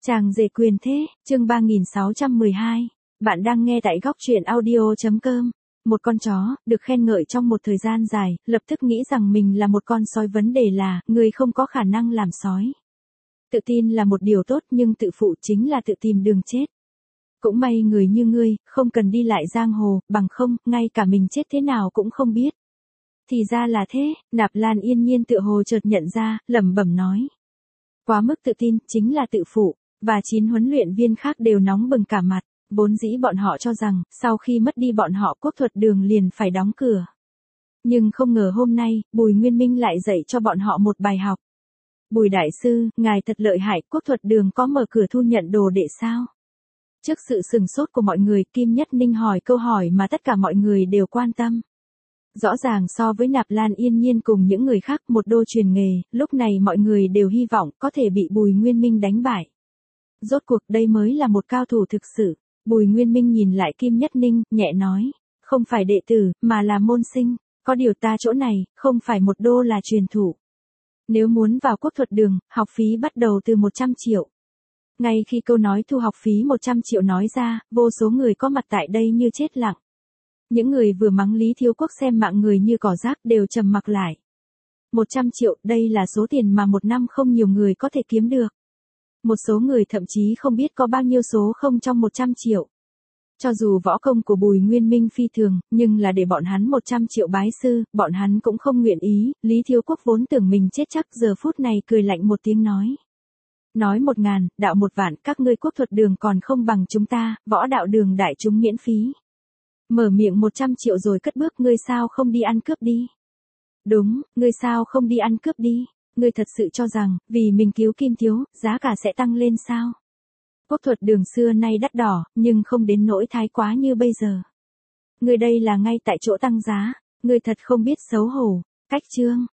Chàng rể quyền thế, chương 3612. Bạn đang nghe tại góc truyện audio.com. Một con chó, được khen ngợi trong một thời gian dài, lập tức nghĩ rằng mình là một con sói. Vấn đề là, người không có khả năng làm sói. Tự tin là một điều tốt nhưng tự phụ chính là tự tìm đường chết. Cũng may người như ngươi, không cần đi lại giang hồ, bằng không, ngay cả mình chết thế nào cũng không biết. Thì ra là thế, Nạp Lan Yên Nhiên tựa hồ chợt nhận ra, lẩm bẩm nói. Quá mức tự tin, chính là tự phụ, và 9 huấn luyện viên khác đều nóng bừng cả mặt. Vốn dĩ bọn họ cho rằng, sau khi mất đi bọn họ Quốc Thuật Đường liền phải đóng cửa. Nhưng không ngờ hôm nay, Bùi Nguyên Minh lại dạy cho bọn họ một bài học. Bùi Đại Sư, ngài thật lợi hại, Quốc Thuật Đường có mở cửa thu nhận đồ đệ sao? Trước sự sừng sốt của mọi người, Kim Nhất Ninh hỏi câu hỏi mà tất cả mọi người đều quan tâm. Rõ ràng so với Nạp Lan Yên Nhiên cùng những người khác một đô truyền nghề, lúc này mọi người đều hy vọng có thể bị Bùi Nguyên Minh đánh bại. Rốt cuộc đây mới là một cao thủ thực sự. Bùi Nguyên Minh nhìn lại Kim Nhất Ninh, nhẹ nói, không phải đệ tử, mà là môn sinh, có điều ta chỗ này, không phải một đô là truyền thủ. Nếu muốn vào Quốc Thuật Đường, học phí bắt đầu từ 100 triệu. Ngay khi câu nói thu học phí 100 triệu nói ra, vô số người có mặt tại đây như chết lặng. Những người vừa mắng Lý Thiếu Quốc xem mạng người như cỏ rác đều trầm mặc lại. 100 triệu, đây là số tiền mà một năm không nhiều người có thể kiếm được. Một số người thậm chí không biết có bao nhiêu số không trong 100 triệu. Cho dù võ công của Bùi Nguyên Minh phi thường, nhưng là để bọn hắn 100 triệu bái sư, bọn hắn cũng không nguyện ý. Lý Thiếu Quốc vốn tưởng mình chết chắc, giờ phút này cười lạnh một tiếng nói. Nói 1.000, đạo 1 vạn, các ngươi Quốc Thuật Đường còn không bằng chúng ta, võ đạo đường đại chúng miễn phí. Mở miệng 100 triệu rồi cất bước, ngươi sao không đi ăn cướp đi? Đúng, ngươi sao không đi ăn cướp đi? Ngươi thật sự cho rằng, vì mình cứu Kim Thiếu, giá cả sẽ tăng lên sao? Quốc Thuật Đường xưa nay đắt đỏ, nhưng không đến nỗi thái quá như bây giờ. Ngươi đây là ngay tại chỗ tăng giá, ngươi thật không biết xấu hổ. Cách chương.